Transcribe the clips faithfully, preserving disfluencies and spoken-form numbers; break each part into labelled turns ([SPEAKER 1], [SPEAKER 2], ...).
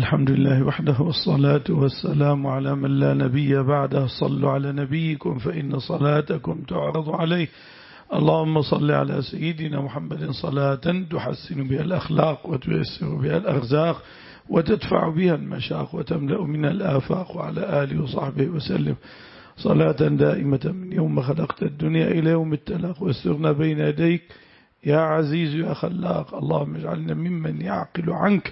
[SPEAKER 1] الحمد لله وحده والصلاة والسلام على من لا نبي بعده. صلوا على نبيكم فإن صلاتكم تعرض عليه. اللهم صل على سيدنا محمد صلاة تحسن بها الأخلاق وتيسر بها الأرزاق وتدفع بها المشاق وتملأ من الآفاق، وعلى آله وصحبه وسلم صلاة دائمة من يوم خلقت الدنيا إلى يوم التلاق. واسترنا بين يديك يا عزيز يا خلاق. اللهم اجعلنا ممن يعقل عنك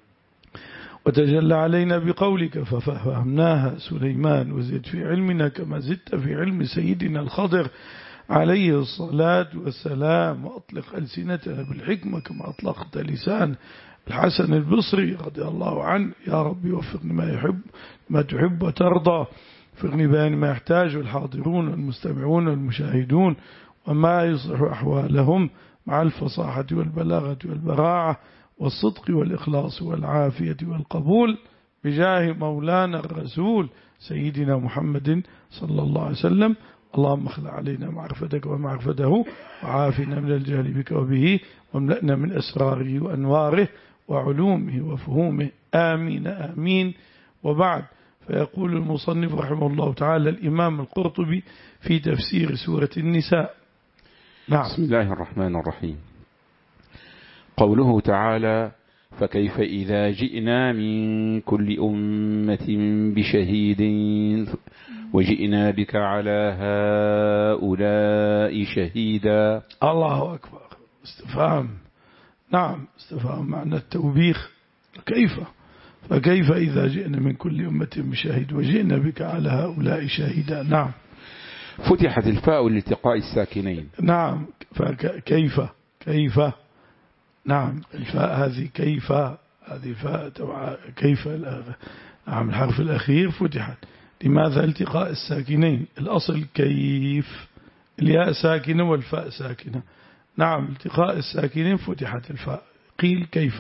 [SPEAKER 1] وتجلى علينا بقولك ففهمناها سليمان، وزد في علمنا كما زدت في علم سيدنا الخضر عليه الصلاة والسلام، وأطلق ألسنتنا بالحكمة كما أطلقت لسان الحسن البصري رضي الله عنه. يا رب وفقني ما يحب ما تحب وترضى، وفقني بيان ما يحتاج الحاضرون والمستمعون والمشاهدون، وما يصلح أحوالهم مع الفصاحة والبلاغة والبراعة والصدق والإخلاص والعافية والقبول، بجاه مولانا الرسول سيدنا محمد صلى الله عليه وسلم. اللهم اخلع علينا معرفتك ومعرفته، وعافنا من الجهل بك وبه، واملأنا من أسراره وأنواره وعلومه وفهومه. آمين آمين. وبعد، فيقول المصنف رحمه الله تعالى الإمام القرطبي في تفسير سورة النساء.
[SPEAKER 2] نعم. بسم الله الرحمن الرحيم. قوله تعالى: فكيف إذا جئنا من كل أمة بشهيد وجئنا بك على هؤلاء شهيدا.
[SPEAKER 1] الله أكبر. استفهام. نعم، استفهام معنى التوبيخ. كيف فكيف إذا جئنا من كل أمة بشهيد وجئنا بك على هؤلاء شهيدا. نعم.
[SPEAKER 2] فتحت الفاء لالتقاء الساكنين.
[SPEAKER 1] نعم. فكيف كيف نعم، الفاء هذه كيف هذه فاء كيف نعم الحرف الأخير فتحت. لماذا التقاء الساكنين؟ الأصل كيف، الياء ساكنة والفاء ساكنة. نعم، التقاء الساكنين فتحت الفاء، قيل كيف.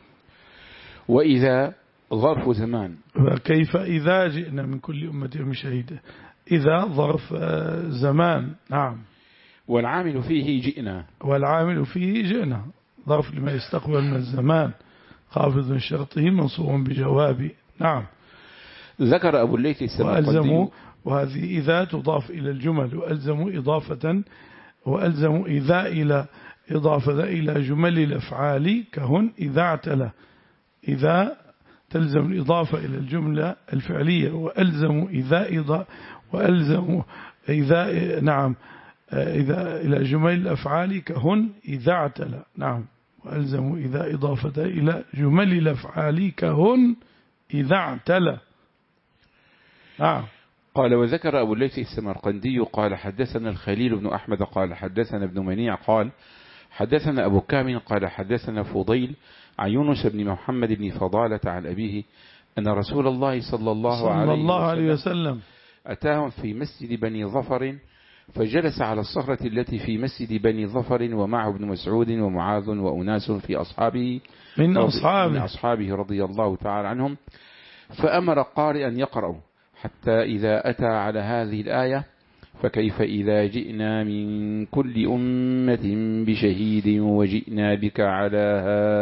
[SPEAKER 2] وإذا ظرف زمان.
[SPEAKER 1] كيف إذا جئنا من كل أمة بشهيد، إذا ظرف زمان. نعم.
[SPEAKER 2] والعامل فيه جئنا.
[SPEAKER 1] والعامل فيه جئنا ظرف لما يستقبل من الزمان، خافض شرطه منصوب بجواب. نعم.
[SPEAKER 2] ذكر أبو الليث السمرقندي،
[SPEAKER 1] وهذه إذا تضاف إلى الجمل، وألزموا إضافة وألزموا إذا إلى إضافة إلى جمل الأفعال كهن إذا اعتلى. إذا تلزم الإضافة إلى الجملة الفعلية، وألزموا إذا إضا وألزموا إذا نعم إذا إلى جمل الأفعال كهن إذا اعتلى. نعم. وألزموا إذا إضافة إلى جمل الأفعال كهن إذا اعتلى. نعم.
[SPEAKER 2] قال: وذكر أبو الليث السمرقندي قال: حدثنا الخليل بن أحمد قال حدثنا ابن منيع قال حدثنا أبو كامل قال حدثنا فضيل عن يونس بن محمد بن فضالة عن أبيه أن رسول الله صلى الله,
[SPEAKER 1] صلى
[SPEAKER 2] عليه,
[SPEAKER 1] الله
[SPEAKER 2] وسلم
[SPEAKER 1] عليه وسلم
[SPEAKER 2] أتاهم في مسجد بني ظفر، فجلس على الصخرة التي في مسجد بني ظفر، ومعه ابن مسعود ومعاذ وأناس في أصحابه
[SPEAKER 1] من أصحابه,
[SPEAKER 2] من أصحابه رضي الله تعالى عنهم، فأمر قارئا يقرأ حتى إذا أتى على هذه الآية: فكيف إذا جئنا من كل أمة بشهيد وجئنا بك على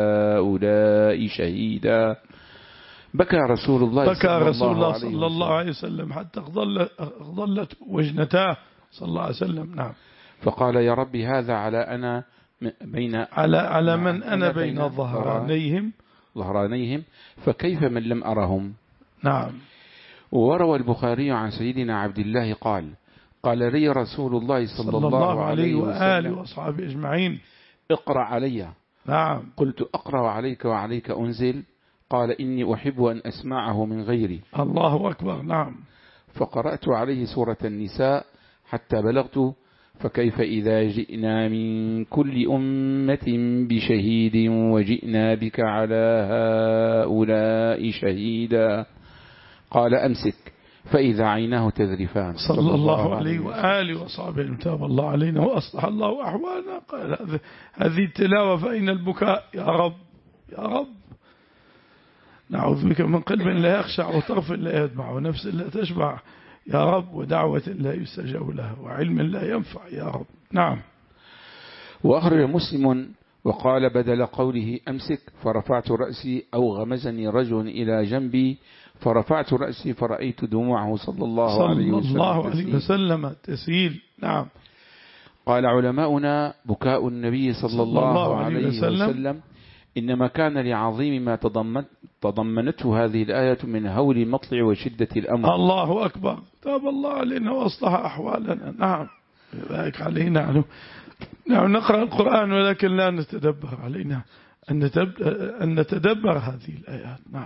[SPEAKER 2] هؤلاء شهيدا، بكى رسول الله
[SPEAKER 1] بكى
[SPEAKER 2] صلى
[SPEAKER 1] رسول الله
[SPEAKER 2] الله
[SPEAKER 1] صلى الله عليه وسلم حتى ظلت وجنتاه صلى الله عليه وسلم. نعم.
[SPEAKER 2] فقال: يا ربي، هذا على أنا بين
[SPEAKER 1] على على من أنا بين ظهرانيهم
[SPEAKER 2] ظهرانيهم فكيف من لم أرهم.
[SPEAKER 1] نعم.
[SPEAKER 2] وروى البخاري عن سيدنا عبد الله قال: قال لي رسول الله صلى, صلى الله عليه
[SPEAKER 1] وآله وأصحابه أجمعين:
[SPEAKER 2] اقرأ علي.
[SPEAKER 1] نعم.
[SPEAKER 2] قلت: أقرأ عليك وعليك أنزل؟ قال: إني أحب أن أسمعه من غيري.
[SPEAKER 1] الله أكبر. نعم.
[SPEAKER 2] فقرأت عليه سورة النساء حتى بلغت: فكيف إذا جئنا من كل أمة بشهيد وجئنا بك على هؤلاء شهيدا. قال: أمسك، فإذا عيناه تذرفان.
[SPEAKER 1] صلى الله عليه وآله وصحبه تاب الله علينا وأصلح الله أحوالنا. قال: هذه التلاوة فأين البكاء يا رب يا رب. نعوذ بك من قلب لا يخشع وطرف لا يدمع ونفس لا تشبع يا رب، ودعوة لا يستجاب لها، وعلم لا ينفع يا رب. نعم.
[SPEAKER 2] وأخرج مسلم وقال بدل قوله أمسك فرفعت رأسي أو غمزني رجل إلى جنبي فرفعت رأسي فرأيت دموعه صلى الله
[SPEAKER 1] صلى
[SPEAKER 2] عليه وسلم,
[SPEAKER 1] الله عليه وسلم تسيل. نعم.
[SPEAKER 2] قال علماؤنا بكاء النبي صلى, صلى الله, الله عليه وسلم, وسلم إنما كان لعظيم ما تضمن تضمنته هذه الآية من هول المطلع وشدة الأمر.
[SPEAKER 1] الله أكبر، تاب الله علينا وأصلح أحوالنا. نعم، ذلك علينا نعم نقرأ القرآن ولكن لا نتدبر، علينا أن نتدبر هذه الآيات. نعم.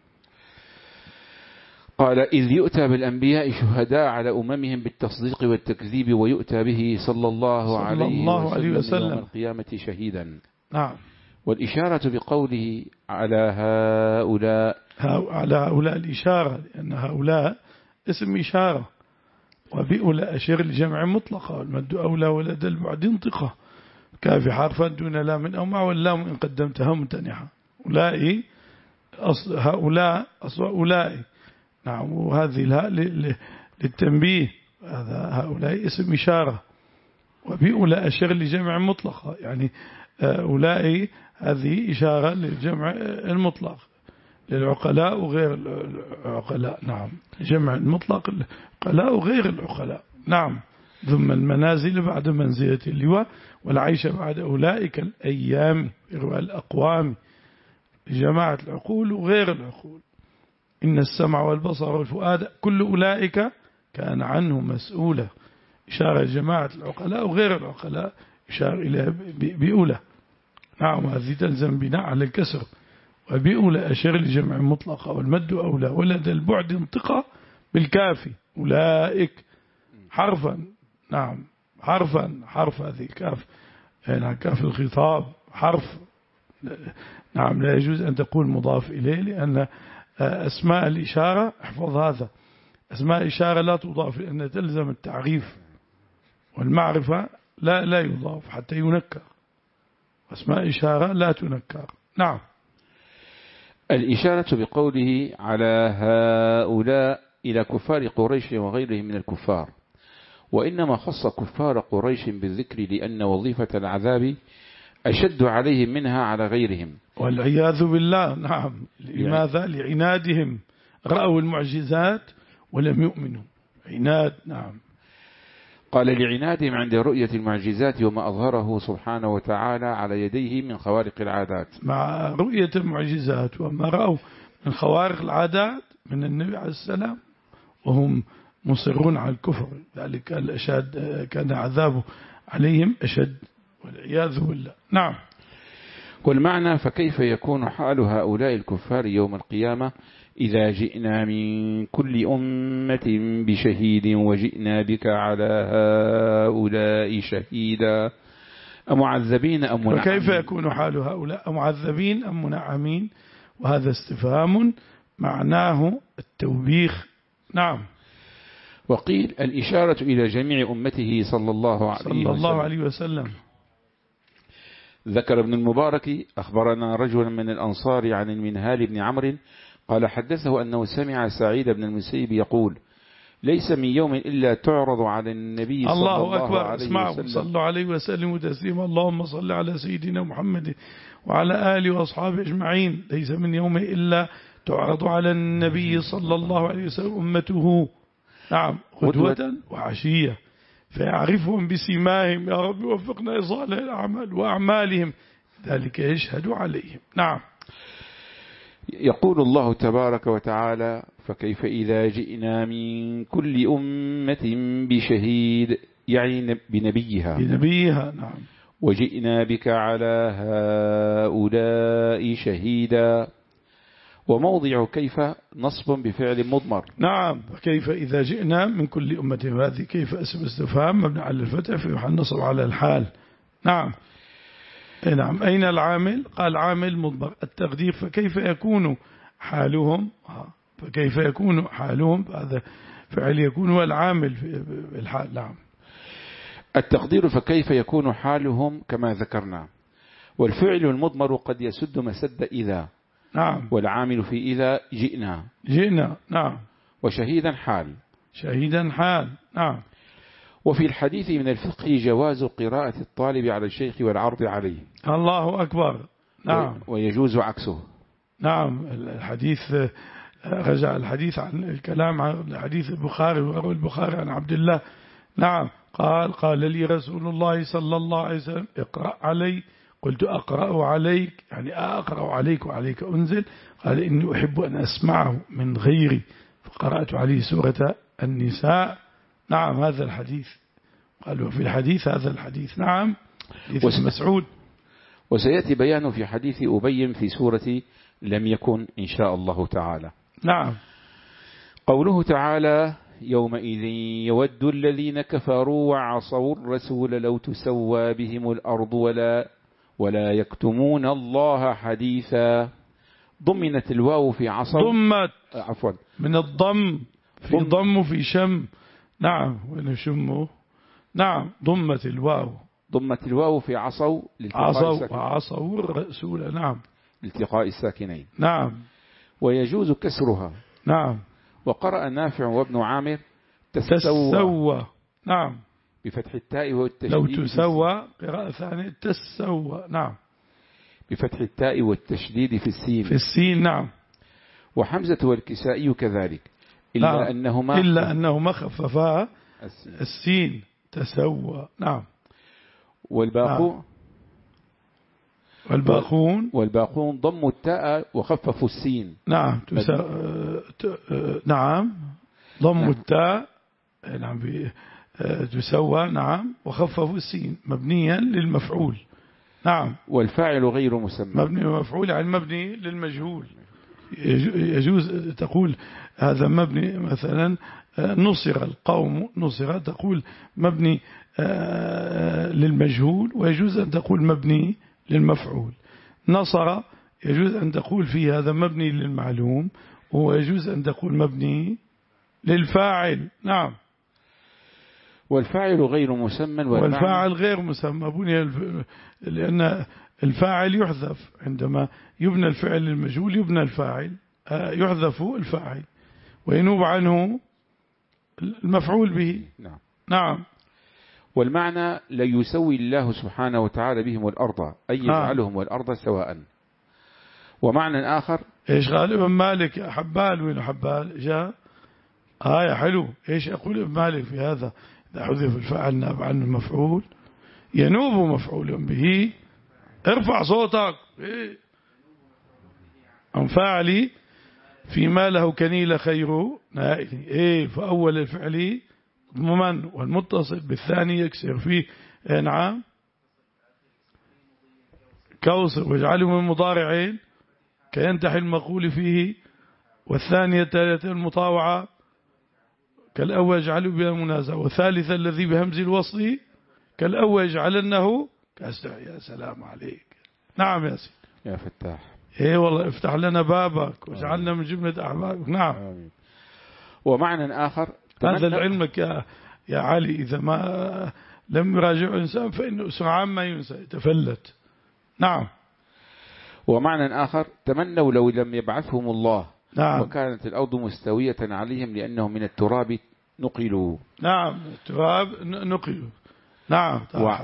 [SPEAKER 2] قال إذ يؤتى بالأنبياء شهداء على أممهم بالتصديق والتكذيب ويؤتى به صلى الله, صلى عليه, الله عليه وسلم يوم القيامة شهيدا.
[SPEAKER 1] نعم.
[SPEAKER 2] والإشارة بقوله على هؤلاء
[SPEAKER 1] على هؤلاء الإشارة، لأن هؤلاء اسم إشارة، وبأولى أشير لجمع مطلقة، والمد أولى ولد البعد انطقة، كافي حرفا دون لام أو مع، واللام إن قدمتها ممتنحة. أولئك أصل هؤلاء أصل أولئك. نعم. وهذه الهاء للتنبيه، هذا هؤلاء اسم إشارة، وبأولى أشير لجمع مطلقة، يعني أولئك هذه إشارة للجمع المطلق للعقلاء وغير العقلاء. نعم. جمع المطلق العقلاء وغير العقلاء. نعم. ثم المنازل بعد منزلة اللواء، والعيش بعد أولئك الأيام الأقوام، جماعة العقول وغير العقول. إن السمع والبصر والفؤاد كل أولئك كان عنه مسؤولة، إشارة جماعة العقلاء وغير العقلاء، إشارة إلى بأولى. نعم. هذه تلزم بناء على الكسر، وبأولى أشير لجمع مطلقة، والمد أولى ولد البعد انطقة بالكافي أولئك حرفا. نعم. حرفا، حرف هذه كاف، يعني كاف الخطاب حرف. نعم. لا يجوز أن تقول مضاف إليه، لأن أسماء الإشارة، احفظ هذا، أسماء الإشارة لا تضاف لأن تلزم التعريف، والمعرفة لا لا يضاف حتى ينكر، أسماء إشارة لا تنكر. نعم.
[SPEAKER 2] الإشارة بقوله على هؤلاء إلى كفار قريش وغيرهم من الكفار، وإنما خص كفار قريش بالذكر لأن وظيفة العذاب أشد عليهم منها على غيرهم،
[SPEAKER 1] والعياذ بالله. نعم. لماذا؟ لعنادهم، رأوا المعجزات ولم يؤمنوا، عناد. نعم.
[SPEAKER 2] قال لعنادهم عند رؤية المعجزات وما أظهره سبحانه وتعالى على يديه من خوارق العادات.
[SPEAKER 1] مع رؤية المعجزات وما رأوا من خوارق العادات من النبي عليه السلام وهم مصرون على الكفر، ذلك الأشد كان عذابه عليهم أشد، والعياذ بالله. نعم.
[SPEAKER 2] والمعنى فكيف يكون حال هؤلاء الكفار يوم القيامة إذا جئنا من كل أمة بشهيد وجئنا بك على هؤلاء شهيدا أمعذبين أم منعمين.
[SPEAKER 1] فكيف يكون حال هؤلاء أمعذبين أم منعمين؟ وهذا استفهام معناه التوبيخ. نعم.
[SPEAKER 2] وقيل الإشارة إلى جميع أمته صلى الله عليه
[SPEAKER 1] صلى الله عليه وسلم.
[SPEAKER 2] ذكر ابن المبارك أخبرنا رجل من الأنصار عن المنهال بن عمرو قال حدثه أنه سمع سعيد بن المسيب يقول ليس من يوم إلا تعرض على النبي صلى الله, الله أكبر عليه
[SPEAKER 1] اسمعوا
[SPEAKER 2] وسلم
[SPEAKER 1] صلى الله عليه وسلم تسليما اللهم صل على سيدنا محمد وعلى آله وأصحابه أجمعين. ليس من يوم إلا تعرض على النبي صلى الله عليه وسلم أمته. نعم. غدوة وعشية فيعرفهم بسيماهم. يا رب وفقنا لصالح الأعمال وأعمالهم ذلك يشهد عليهم. نعم.
[SPEAKER 2] يقول الله تبارك وتعالى فكيف إذا جئنا من كل أمة بشهيد يعني بنبيها
[SPEAKER 1] بنبيها. نعم.
[SPEAKER 2] وجئنا بك على هؤلاء شهيدا. وموضع كيف نصب بفعل مضمر.
[SPEAKER 1] نعم. فكيف إذا جئنا من كل أمة، هذه كيف اسم استفهام مبني على الفتح في محل نصب على الحال. نعم. نعم. أين العامل؟ قال عامل مضمر التقدير فكيف يكون حالهم. فكيف يكون حالهم هذا فعل يكون هو العامل في الحال. نعم.
[SPEAKER 2] التقدير فكيف يكون حالهم كما ذكرنا. والفعل المضمر قد يسد مسد إذا.
[SPEAKER 1] نعم.
[SPEAKER 2] والعامل في إذا جئنا
[SPEAKER 1] جئنا. نعم.
[SPEAKER 2] وشهيدا حال.
[SPEAKER 1] شهيدا حال. نعم.
[SPEAKER 2] وفي الحديث من الفقه جواز قراءة الطالب على الشيخ والعرض عليه.
[SPEAKER 1] الله أكبر. نعم.
[SPEAKER 2] ويجوز عكسه.
[SPEAKER 1] نعم. الحديث رجع الحديث عن الكلام عن حديث البخاري، وروى البخاري عن عبد الله. نعم. قال قال لي رسول الله صلى الله عليه وسلم اقرأ علي. قلت أقرأ عليك يعني أقرأ عليك وعليك أنزل؟ قال إني أحب أن أسمعه من غيري، فقرأت عليه سورة النساء. نعم هذا الحديث. قال وفي الحديث هذا الحديث. نعم. حديث مسعود.
[SPEAKER 2] وسيأتي بيانه في حديث أبي في سورة لم يكن إن شاء الله تعالى.
[SPEAKER 1] نعم.
[SPEAKER 2] قوله تعالى يومئذ يود الذين كفروا وعصوا الرسول لو تسوى بهم الأرض ولا ولا يكتمون الله حديثا. ضمنت الواو في عصوا.
[SPEAKER 1] ضمت.
[SPEAKER 2] عفوا.
[SPEAKER 1] من الضم. في ضم وفي شم. نعم. وين شمه. نعم. ضمت الواو.
[SPEAKER 2] ضمت الواو في عصوا
[SPEAKER 1] عصوا وعصوا الرسول. نعم.
[SPEAKER 2] لالتقاء الساكنين.
[SPEAKER 1] نعم.
[SPEAKER 2] ويجوز كسرها.
[SPEAKER 1] نعم.
[SPEAKER 2] وقرأ نافع وابن عامر
[SPEAKER 1] تسوى, تسوى. نعم.
[SPEAKER 2] بفتح التاء والتشديد.
[SPEAKER 1] لو تسوى قراءة ثانية تسوى. نعم.
[SPEAKER 2] بفتح التاء والتشديد في السين.
[SPEAKER 1] في السين. نعم.
[SPEAKER 2] وحمزة والكسائي كذلك إلا
[SPEAKER 1] نعم.
[SPEAKER 2] أنهما
[SPEAKER 1] إلا أنهما خففا السين. السين تسوى. نعم.
[SPEAKER 2] والباقون.
[SPEAKER 1] نعم. والباقون.
[SPEAKER 2] والباقون ضموا التاء وخففوا السين.
[SPEAKER 1] نعم. تسا... نعم. ضموا نعم. التاء. نعم. تسوى. نعم. وخففوا السين مبنيا للمفعول. نعم.
[SPEAKER 2] والفاعل غير مسمى.
[SPEAKER 1] مبني ومفعول يعني مبني للمجهول. يجوز تقول هذا مبني مثلا نصر القوم. نصر تقول مبني للمجهول، ويجوز أن تقول مبني للمفعول. نصر يجوز أن تقول فيه هذا مبني للمعلوم، ويجوز أن تقول مبني للفاعل. نعم.
[SPEAKER 2] والفاعل غير مسمى.
[SPEAKER 1] والفاعل غير مسمى بني لأن الفاعل يحذف عندما يبنى الفعل للمجهول. يبنى الفاعل يحذف الفاعل وينوب عنه المفعول به.
[SPEAKER 2] نعم.
[SPEAKER 1] نعم.
[SPEAKER 2] والمعنى لا يسوي الله سبحانه وتعالى بهم الأرض أي يجعلهم والأرض سواء. ومعنى آخر
[SPEAKER 1] إيش قال ابن مالك يا حبال؟ وين حبال جاء آية حلو. إيش يقول ابن مالك في هذا؟ إذا حذف الفاعل ناب عنه المفعول ينوب مفعول به. ارفع صوتك. إيه؟ عن فاعلي فيما له كنيل خير نائل. إيه؟ فأول الفعل ضمن والمتصل بالثاني يكسر فيه. نعم. كوسر واجعله من مضارعين كينتحي المقول فيه. والثانية الثالثة المطاوعة كالأول يجعله بها منازع. والثالثة الذي بهمز الوصل كالأول يجعلنه كأسرع. يا سلام عليك. نعم يا سيدي
[SPEAKER 2] يا فتاح.
[SPEAKER 1] ايه والله افتح لنا بابك واجعلنا من جملة أحبابك. نعم.
[SPEAKER 2] آمين. ومعنى آخر
[SPEAKER 1] هذا لعلمك يا يا علي إذا ما لم يراجع إنسان فإنه سرعان ما ينسى يتفلت. نعم.
[SPEAKER 2] ومعنى آخر تمنوا لو لم يبعثهم الله.
[SPEAKER 1] نعم.
[SPEAKER 2] وكانت الأرض مستوية عليهم لأنهم من التراب نقلوا.
[SPEAKER 1] نعم. التراب نقلوا. نعم.
[SPEAKER 2] و...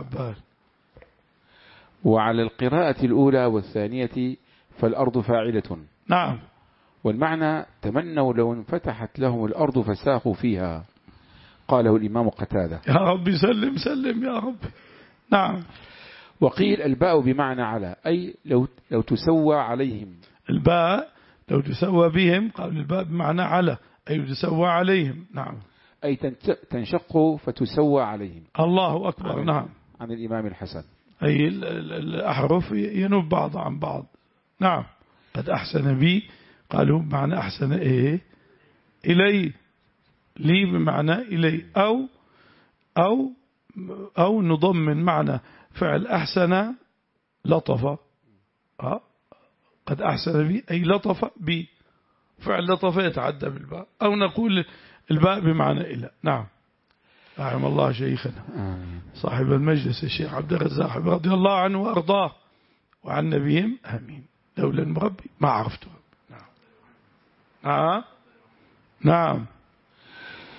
[SPEAKER 2] وعلى القراءة الأولى والثانية فالأرض فاعلة.
[SPEAKER 1] نعم.
[SPEAKER 2] والمعنى تمنوا لو انفتحت لهم الأرض فساقوا فيها. قاله الإمام قتادة.
[SPEAKER 1] يا رب سلم سلم يا رب. نعم.
[SPEAKER 2] وقيل الباء بمعنى على أي لو, لو تسوى عليهم.
[SPEAKER 1] الباء لو تسوى بهم. قال الباء بمعنى على أي تسوى عليهم. نعم.
[SPEAKER 2] أي تنشق فتسوى عليهم.
[SPEAKER 1] الله أكبر. عن نعم.
[SPEAKER 2] عن الإمام الحسن.
[SPEAKER 1] أي الأحرف ينوب بعض عن بعض. نعم. قد أحسن بي قالوا بمعنى أحسن إيه إلي. لي بمعنى إلي. أو أو أو نضمن معنى فعل أحسن لطف. أه؟ قد أحسن بي أي لطف بي. فعل لطف يتعدى بالباء. أو نقول الباء بمعنى إلى. نعم. رحم الله شيخنا صاحب المجلس الشيخ عبد الرزاق رضي الله عنه وأرضاه وعن نبيهم آمين. لولا المربي ما عرفته. نعم. نعم. نعم.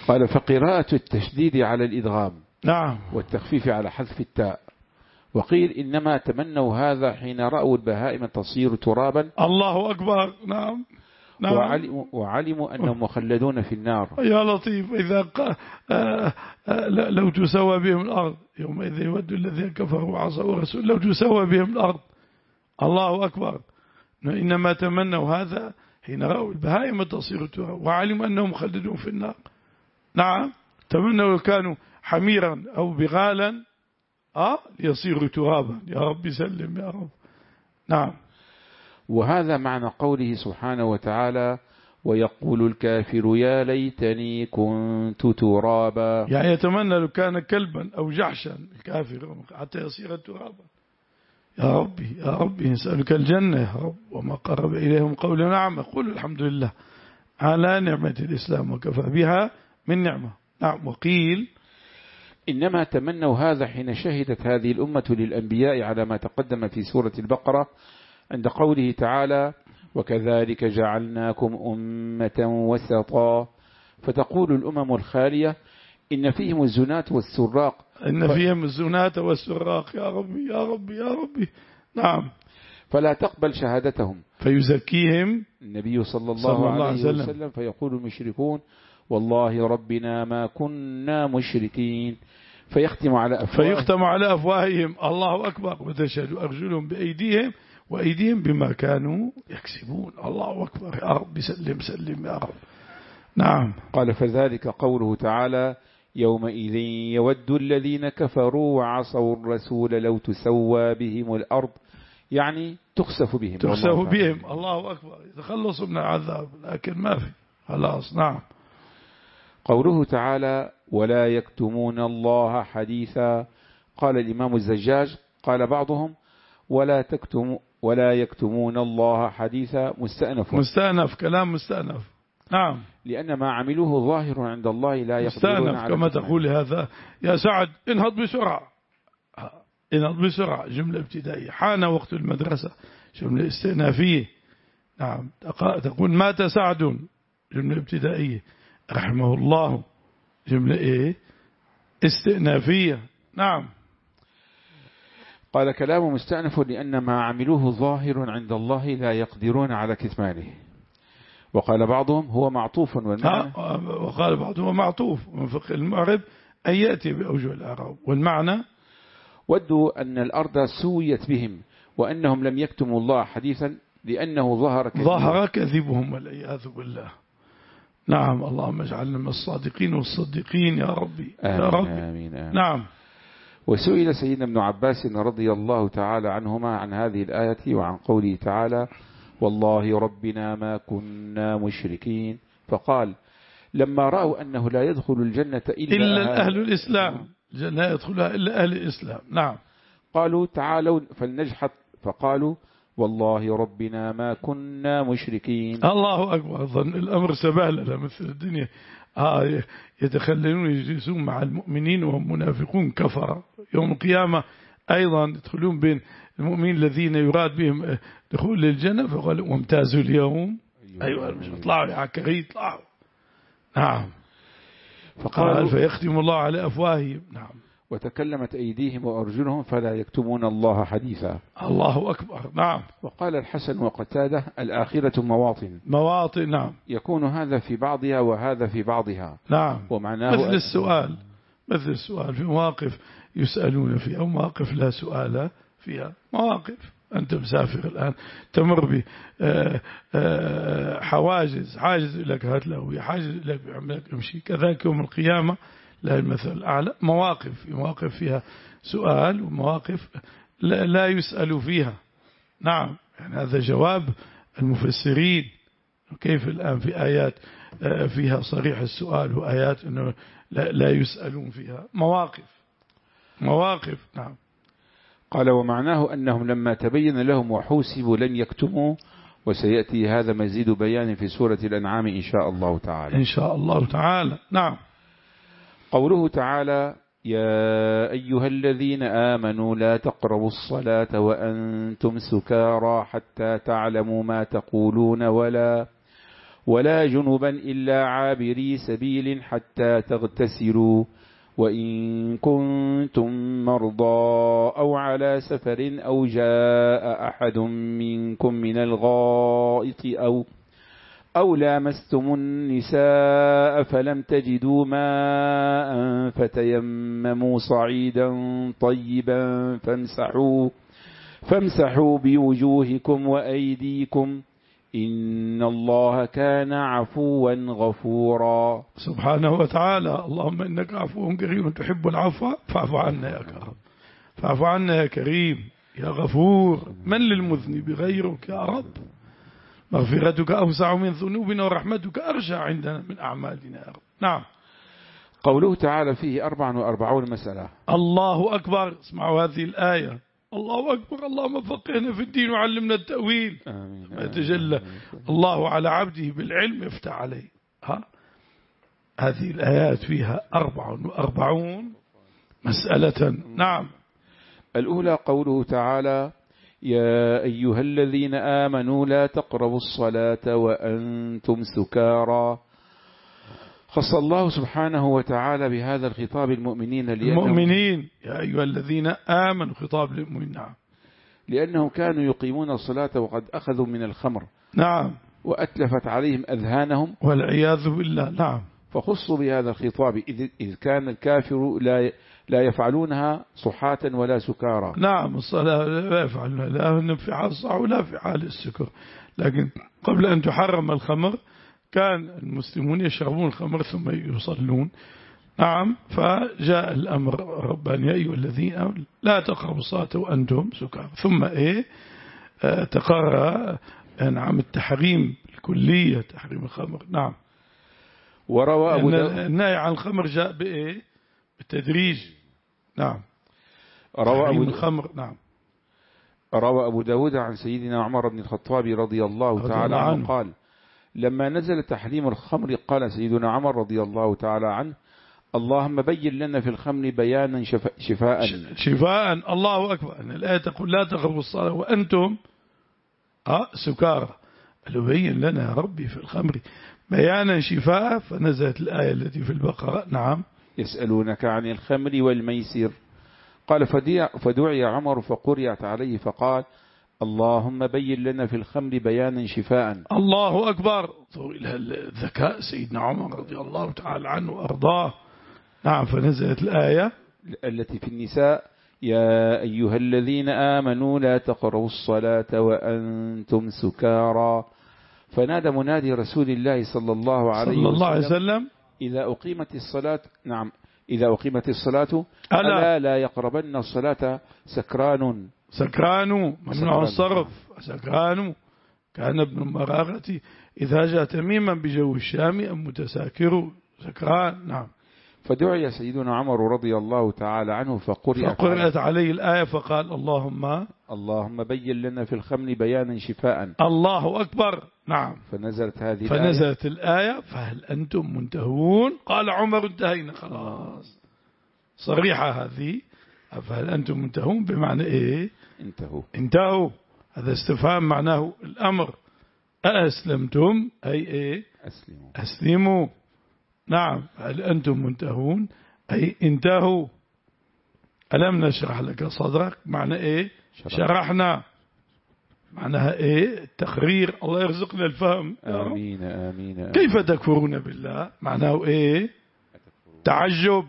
[SPEAKER 2] قال فقراءة التشديد على الإدغام
[SPEAKER 1] نعم
[SPEAKER 2] والتخفيف على حذف التاء. وقيل إنما تمنوا هذا حين رأوا البهائم تصير ترابا.
[SPEAKER 1] الله أكبر. نعم نعم.
[SPEAKER 2] وعلموا, وعلموا أنهم مخلدون في النار.
[SPEAKER 1] يا لطيف. إذا ق... آه آه لو تسوى بهم الأرض يومئذ يود الذين كفروا وعصوا الرسول لو تسوى بهم الأرض. الله أكبر. إنما تمنوا هذا حين رأوا البهائم تصير ترابا وعلموا أنهم مخلدون في النار. نعم. تمنوا لو كانوا حميرا أو بغالا آه ليصيروا ترابا. يا رب سلم يا رب. نعم.
[SPEAKER 2] وهذا معنى قوله سبحانه وتعالى ويقول الكافر يا ليتني كنت ترابا.
[SPEAKER 1] يعني يتمنى لو كان كلبا أو جحشا الكافر حتى يصير ترابا. يا ربي يا ربي نسألك الجنة يا رب وما قرب إليهم قول نعم. يقول الحمد لله على نعمة الإسلام وكفى بها من نعمة. نعم. وقيل
[SPEAKER 2] إنما تمنوا هذا حين شهدت هذه الأمة للأنبياء على ما تقدم في سورة البقرة عند قوله تعالى وكذلك جعلناكم أمة وسطا فتقول الأمم الخالية إن فيهم الزنات والسراق.
[SPEAKER 1] إن فيهم الزنات والسراق. يا ربي يا ربي يا ربي. نعم.
[SPEAKER 2] فلا تقبل شهادتهم
[SPEAKER 1] فيزكيهم
[SPEAKER 2] النبي صلى الله,
[SPEAKER 1] صلى الله
[SPEAKER 2] عليه
[SPEAKER 1] عليه
[SPEAKER 2] وسلم فيقول المشركون والله ربنا ما كنا مشركين فيختم على أفواههم
[SPEAKER 1] فيختم على أفواههم. الله أكبر. وتشهد أرجلهم بأيديهم وأيديهم بما كانوا يكسبون. الله أكبر. يا رب سلم سلم يا رب. نعم.
[SPEAKER 2] قال فذلك قوله تعالى يومئذ يود الذين كفروا وعصوا الرسول لو تسوى بهم الأرض يعني تخسف بهم
[SPEAKER 1] تخسف بهم. الله أكبر. يتخلصوا من العذاب لكن ما في خلاص. نعم.
[SPEAKER 2] قوله تعالى ولا يكتمون الله حديثا. قال الإمام الزجاج قال بعضهم ولا تكتم ولا يكتمون الله حديثا مستأنف
[SPEAKER 1] مستأنف كلام مستأنف. نعم.
[SPEAKER 2] لأن ما عملوه ظاهر عند الله لا يقدرون على
[SPEAKER 1] كما تقول هذا يا سعد انهض بسرعة. انهض بسرعة جملة ابتدائية. حان وقت المدرسة جملة استئنافية. نعم. تقول مات سعد جملة ابتدائية. رحمه الله جملة ايه استئنافية. نعم.
[SPEAKER 2] قال كلام مستأنف لأن ما عملوه ظاهر عند الله لا يقدرون على كتمانه. وقال بعضهم هو معطوف والمعنى
[SPEAKER 1] وقال بعضهم هو معطوف من فقه المعرب أن يأتي بأوجه الأعراب والمعنى
[SPEAKER 2] ودوا أن الأرض سويت بهم وأنهم لم يكتموا الله حديثا لأنه ظهر كذبهم
[SPEAKER 1] ظهر كذبهم والعياذ بالله. نعم. اللهم اجعلنا من الصادقين والصديقين يا ربي
[SPEAKER 2] آمين
[SPEAKER 1] يا ربي.
[SPEAKER 2] آمين آمين.
[SPEAKER 1] نعم.
[SPEAKER 2] وسئل سيدنا ابن عباس رضي الله تعالى عنهما عن هذه الآية وعن قوله تعالى والله ربنا ما كنا مشركين فقال لما رأوا أنه لا يدخل الجنة إلا,
[SPEAKER 1] إلا أهل الإسلام لا يدخلها إلا أهل الإسلام. نعم.
[SPEAKER 2] قالوا تعالوا فلنجحد فقالوا والله ربنا ما كنا مشركين.
[SPEAKER 1] الله أكبر. ظن الأمر سبالة مثل الدنيا. آه يتخللون يجلسون مع المؤمنين وهم منافقون كفر يوم القيامة أيضا يدخلون بين المؤمنين الذين يراد بهم دخول للجنة فقالوا وامتازوا اليوم. أيوة مش اطلعوا يا عكري اطلعوا. نعم. فقال فيختم الله على أفواههم. نعم.
[SPEAKER 2] وتكلمت أيديهم وأرجلهم فلا يكتمون الله حديثا.
[SPEAKER 1] الله أكبر. نعم.
[SPEAKER 2] وقال الحسن وقتادة الآخرة مواطن
[SPEAKER 1] مواطن. نعم.
[SPEAKER 2] يكون هذا في بعضها وهذا في بعضها.
[SPEAKER 1] نعم.
[SPEAKER 2] ومعناه
[SPEAKER 1] مثل السؤال مثل السؤال في مواقف يسألون فيها ومواقف لا سؤال فيها. مواقف أنت مسافر الآن تمر بحواجز حاجز لك هات له حاجز لك بعملك امشي. كذلك يوم القيامة لا المثل الأعلى. مواقف مواقف فيها سؤال ومواقف لا يسأل فيها. نعم. يعني هذا جواب المفسرين. كيف الآن في آيات فيها صريح السؤال وآيات أنه لا يسألون فيها. مواقف مواقف. نعم.
[SPEAKER 2] قال ومعناه أنهم لما تبين لهم وحوسبوا لن يكتموا وسيأتي هذا مزيد بيان في سورة الأنعام إن شاء الله تعالى.
[SPEAKER 1] إن شاء الله تعالى. نعم.
[SPEAKER 2] قوله تعالى يا أيها الذين آمنوا لا تقربوا الصلاة وأنتم سكارى حتى تعلموا ما تقولون ولا ولا جنبا إلا عابري سبيل حتى تغتسلوا وإن كنتم مرضى أو على سفر أو جاء أحد منكم من الغائط أو أو لامستم النساء فلم تجدوا ماء فتيمموا صعيدا طيبا فامسحوا فامسحوا بوجوهكم وأيديكم إن الله كان عفوا غفورا.
[SPEAKER 1] سبحانه وتعالى. اللهم إنك عفو كريم تحب العفو فاعف عنا يا كريم، فاعف عنا يا كريم يا غفور. من للمذنب غيرك يا رب؟ مغفرتك أوسع من ذنوبنا ورحمتك أرجى عندنا من أعمالنا يا رب. نعم.
[SPEAKER 2] قوله تعالى فيه أربع وأربعون مسألة.
[SPEAKER 1] الله أكبر. اسمعوا هذه الآية. الله أكبر. اللهم فقهنا في الدين وعلمنا التأويل.
[SPEAKER 2] آمين.
[SPEAKER 1] يتجلى الله على عبده بالعلم يفتح عليه. ها؟ هذه الآيات فيها أربع وأربعون مسألة. نعم.
[SPEAKER 2] الأولى قوله تعالى يا أيها الذين آمنوا لا تقربوا الصلاة وأنتم سكارى. خص الله سبحانه وتعالى بهذا الخطاب المؤمنين
[SPEAKER 1] المؤمنين يا أيها الذين آمنوا خطاب للمؤمنين. نعم.
[SPEAKER 2] لأنهم كانوا يقيمون الصلاة وقد أخذوا من الخمر.
[SPEAKER 1] نعم.
[SPEAKER 2] وأتلفت عليهم أذهانهم
[SPEAKER 1] والعياذ بالله. نعم.
[SPEAKER 2] فخصوا بهذا الخطاب إذ كان الكافر لا لا يفعلونها صحاة ولا سكارى.
[SPEAKER 1] نعم. الصلاة لا يفعلونها لا انفعال الصح ولا فعال السكر. لكن قبل أن تحرم الخمر كان المسلمون يشربون الخمر ثم يصلون. نعم. فجاء الأمر رباني يا أيها الذين آمنوا لا تقربوا الصلاة وأنتم سكارى. ثم إيه آه تقرر نعم التحريم الكلية تحريم الخمر. نعم.
[SPEAKER 2] وروى أبو داود
[SPEAKER 1] النهي عن الخمر جاء بإيه بالتدريج. نعم.
[SPEAKER 2] روى أبو
[SPEAKER 1] الخمر. نعم.
[SPEAKER 2] روى أبو داود عن سيدنا عمر بن الخطاب رضي الله تعالى عنه قال لما نزل تحريم الخمر قال سيدنا عمر رضي الله تعالى عنه اللهم بين لنا في الخمر بيانا شفاء
[SPEAKER 1] شفاء. الله أكبر. أن الآية تقول لا تقربوا الصلاة وأنتم أه سكارى. بين لنا يا ربي في الخمر بيانا شفاء. فنزلت الآية التي في البقرة. نعم.
[SPEAKER 2] يسألونك عن الخمر والميسر قال فدعي عمر فقرئت عليه فقال اللهم بين لنا في الخمر بيانا شفاء.
[SPEAKER 1] الله أكبر. إلى الذكاء سيدنا عمر رضي الله تعالى عنه وأرضاه. نعم. فنزلت الآية
[SPEAKER 2] التي في النساء يا أيها الذين آمنوا لا تقربوا الصلاة وأنتم سكارى. فنادى منادي رسول الله صلى الله عليه
[SPEAKER 1] صلى الله عليه
[SPEAKER 2] وسلم
[SPEAKER 1] وسلم
[SPEAKER 2] إذا أقيمت الصلاة. نعم. إذا أقيمت الصلاة ألا لا يقربن الصلاة سكران.
[SPEAKER 1] سكران ممنوع الصرف. سكران كان ابن المراغة إذا جاء تميما بجو الشام أم متساكر سكران. نعم.
[SPEAKER 2] فدعي سيدنا عمر رضي الله تعالى عنه فقرئت,
[SPEAKER 1] فقرئت عليه الآية فقال اللهم
[SPEAKER 2] اللهم بين لنا في الخمر بيانا شفاء.
[SPEAKER 1] الله أكبر. نعم.
[SPEAKER 2] فنزلت هذه
[SPEAKER 1] فنزلت الآية فهل أنتم منتهون؟ قال عمر انتهينا خلاص. صريحة هذه. فهل أنتم منتهون بمعنى إيه؟
[SPEAKER 2] انتهوا.
[SPEAKER 1] انتهوا. هذا استفهام معناه الأمر. أأسلمتم أي إيه؟
[SPEAKER 2] أسلموا.
[SPEAKER 1] أسلموا. نعم. هل أنتم منتهون أي انتهوا. ألم نشرح لك صدرك معنى إيه؟ شرح. شرحنا معناها إيه؟ التقرير. الله يرزقنا الفهم.
[SPEAKER 2] آمين آمين, آمين.
[SPEAKER 1] كيف تكفرون بالله معناه إيه؟ تعجب.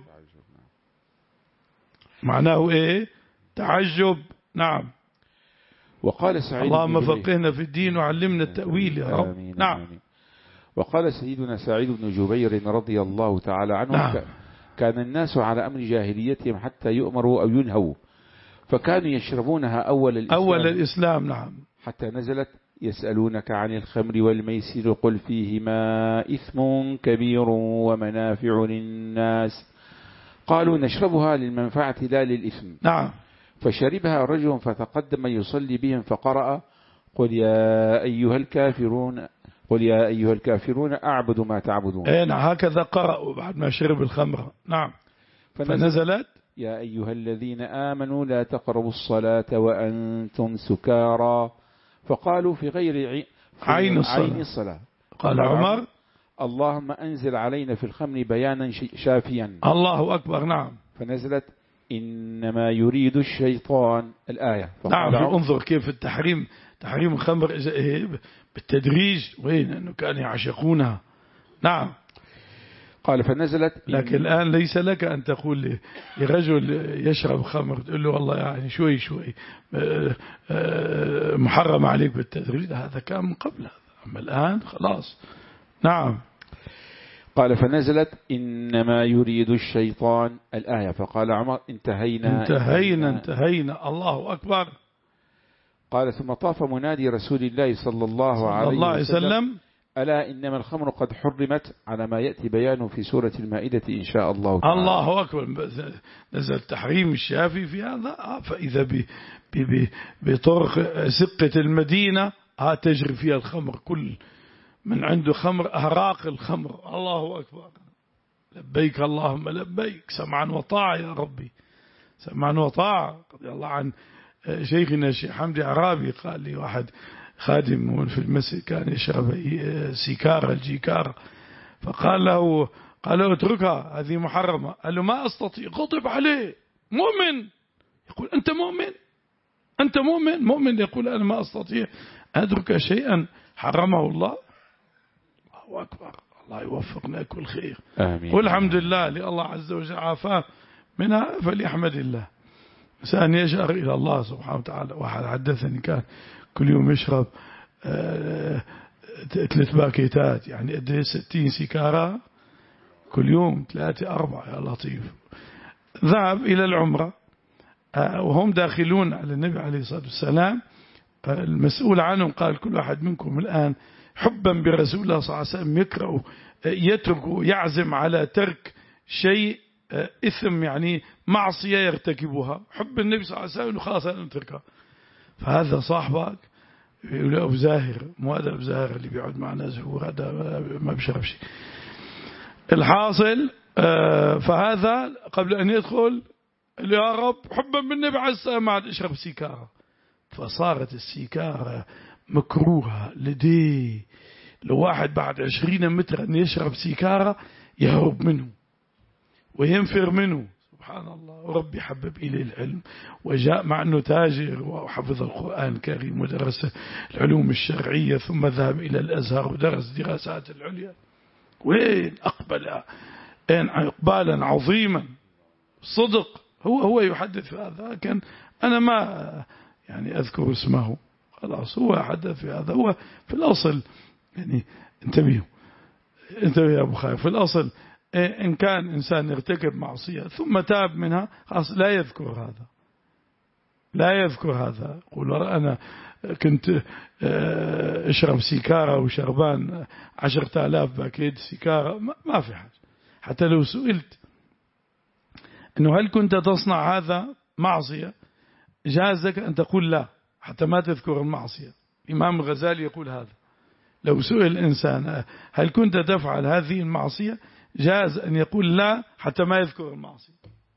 [SPEAKER 1] معناه إيه؟ تعجب. نعم.
[SPEAKER 2] وقال سعيد
[SPEAKER 1] اللهم فقهنا في الدين وعلمنا التأويل يا رب.
[SPEAKER 2] آمين
[SPEAKER 1] نعم.
[SPEAKER 2] آمين. وقال سيدنا سعيد بن جبير رضي الله تعالى عنه
[SPEAKER 1] نعم.
[SPEAKER 2] كان الناس على أمر جاهليتهم حتى يؤمروا أو ينهوا فكانوا يشربونها أول الإسلام,
[SPEAKER 1] أول الإسلام. نعم.
[SPEAKER 2] حتى نزلت يسألونك عن الخمر والميسر قل فيهما إثم كبير ومنافع للناس قالوا نشربها للمنفعة لا للإثم.
[SPEAKER 1] نعم.
[SPEAKER 2] فشربها رجل فتقدم يصلي بهم فقرأ قل يا أيها الكافرون قل يا أيها الكافرون أعبد ما تعبدون.
[SPEAKER 1] ايه نعم. هكذا قرأوا بعد ما شرب الخمر. نعم. فنزلت
[SPEAKER 2] يا أيها الذين آمنوا لا تقربوا الصلاة وأنتم سكارى فقالوا في غير عي... في
[SPEAKER 1] عين الصلاة.
[SPEAKER 2] عين الصلاة
[SPEAKER 1] قال عمر
[SPEAKER 2] اللهم أنزل علينا في الخمر بيانا شافيا.
[SPEAKER 1] الله أكبر. نعم.
[SPEAKER 2] فنزلت إنما يريد الشيطان الآية.
[SPEAKER 1] نعم. انظر كيف التحريم، تحريم الخمر بالتدريج، وين أنه كانوا يعشقونها. نعم.
[SPEAKER 2] قال فنزلت.
[SPEAKER 1] لكن الآن ليس لك أن تقول لرجل يشرب خمر تقول له والله يعني شوي شوي محرم عليك بالتدريج، هذا كان من قبل هذا، أما الآن خلاص. نعم.
[SPEAKER 2] قال فنزلت إنما يريد الشيطان الآية. فقال عمر انتهينا
[SPEAKER 1] انتهينا انتهينا. الله أكبر.
[SPEAKER 2] قال ثم طاف منادي رسول الله صلى الله عليه
[SPEAKER 1] صلى الله عليه وسلم,
[SPEAKER 2] وسلم ألا إنما الخمر قد حرمت على ما يأتي بيانه في سورة المائدة إن شاء الله تعالى.
[SPEAKER 1] الله أكبر. نزل تحريم الشافي في هذا. فإذا بطرق سقة المدينة تجري فيها الخمر، كل من عنده خمر أهراق الخمر. الله أكبر. لبيك اللهم لبيك، سمعا وطاعة يا ربي، سمعا وطاعة. رضي الله عن شيخنا الشيخ حمدي عرابي، قال لي واحد خادم في المسجد كان يشرب سيكارة الجيكارة، فقال له قال له اتركها هذه محرمة. قال له ما أستطيع. غضب عليه. مؤمن يقول أنت مؤمن، أنت مؤمن، مؤمن يقول أنا ما أستطيع أدرك شيئا حرمه الله. الله أكبر. الله يوفقنا كل خير.
[SPEAKER 2] آمين.
[SPEAKER 1] والحمد لله لله عز وجل عافاه منها، فليحمد الله. إنسان يشعر إلى الله سبحانه وتعالى. واحد حدثني كان كل يوم يشرب ثلاث باكيتات، يعني قد ستين سيكارة كل يوم، ثلاثة أربعة، يا لطيف. ذهب إلى العمرة وهم داخلون على النبي عليه الصلاة والسلام، المسؤول عنهم قال كل واحد منكم الآن حبا برسول الله صلى الله عليه وسلم يكره يترك يعزم على ترك شيء إثم، يعني معصية يرتكبها، حب النبي صلى الله عليه وسلم خلاص أن نتركها. فهذا صاحبك يقول أبو زاهر، مو هذا أبو زاهر اللي بيقعد معنا زهور، هذا ما بشرب شيء. الحاصل فهذا قبل أن يدخل يا رب حبا بالنبي عليه الصلاة والسلام ما عاد اشرب سيكارة. فصارت السيكارة مكروهة لديه، لو واحد بعد عشرين متر أن يشرب سيكارة يهرب منه وينفر منه. سبحان الله. وربي حبب إليه العلم، وجاء مع أنه تاجر وحفظ القرآن الكريم ودرس العلوم الشرعية، ثم ذهب إلى الأزهر ودرس دراسات العليا، وين أقبل إقبالا عظيما صدق. هو هو يحدث هذا، كان أنا ما يعني أذكر اسمه، خلاص هو حدث في هذا. هو في الأصل يعني انتبهوا انتبه يا أبو خالد، في الأصل إن كان إنسان يرتكب معصية ثم تاب منها خلاص لا يذكر هذا، لا يذكر هذا. يقول أنا كنت اشرب سيكارة وشربان عشرة آلاف باكيت سيكارة، ما في حاجة. حتى لو سئلت أنه هل كنت تصنع هذا معصية، جاز لك أن تقول لا حتى ما تذكر المعصية. الإمام الغزالي يقول هذا، لو سئل إنسان هل كنت تفعل هذه المعصية، جاز أن يقول لا حتى ما يذكر المعصية.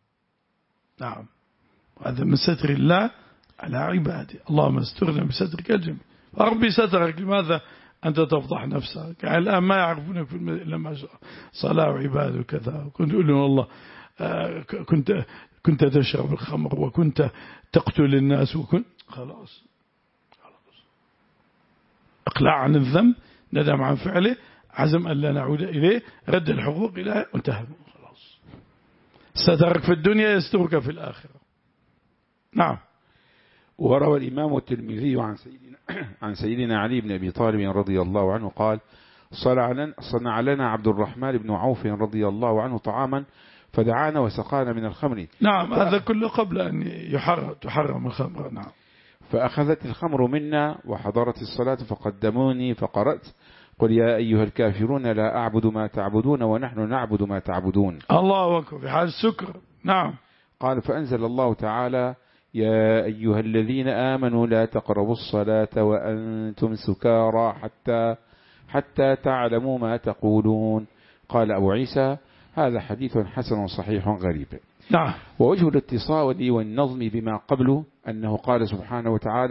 [SPEAKER 1] نعم. هذا من ستر الله على عباده. اللهم استرنا بسترك الجميل. ربي سترك، لماذا أنت تفضح نفسك؟ يعني الآن ما يعرفونك في لما صلاة وعباده وكذا. كنت أقول لهم والله كنت كنت تشرب الخمر وكنت تقتل الناس وكنت خلاص خلاص اقلع عن الذنب، ندم عن فعله، عزم أن لا نعود إليه، رد الحقوق إليه، وانتهى. خلاص سترك في الدنيا يسترك في الآخرة. نعم.
[SPEAKER 2] وروى الإمام الترمذي عن سيدنا عن سيدنا علي بن أبي طالب رضي الله عنه قال صنع لنا عبد الرحمن بن عوف رضي الله عنه طعاما فدعانا وسقانا من الخمر.
[SPEAKER 1] نعم. هذا كله قبل أن يحرم تحرم الخمر. نعم.
[SPEAKER 2] فأخذت الخمر منا وحضرت الصلاة فقدموني فقرأت قل يا أيها الكافرون لا أعبد ما تعبدون ونحن نعبد ما تعبدون.
[SPEAKER 1] الله أكبر. في حال السكر. نعم.
[SPEAKER 2] قال فأنزل الله تعالى يا أيها الذين آمنوا لا تقربوا الصلاة وأنتم سكارى حتى حتى تعلموا ما تقولون. قال أبو عيسى هذا حديث حسن صحيح غريب.
[SPEAKER 1] نعم.
[SPEAKER 2] ووجه الاتصال والنظم بما قبله أنه قال سبحانه وتعالى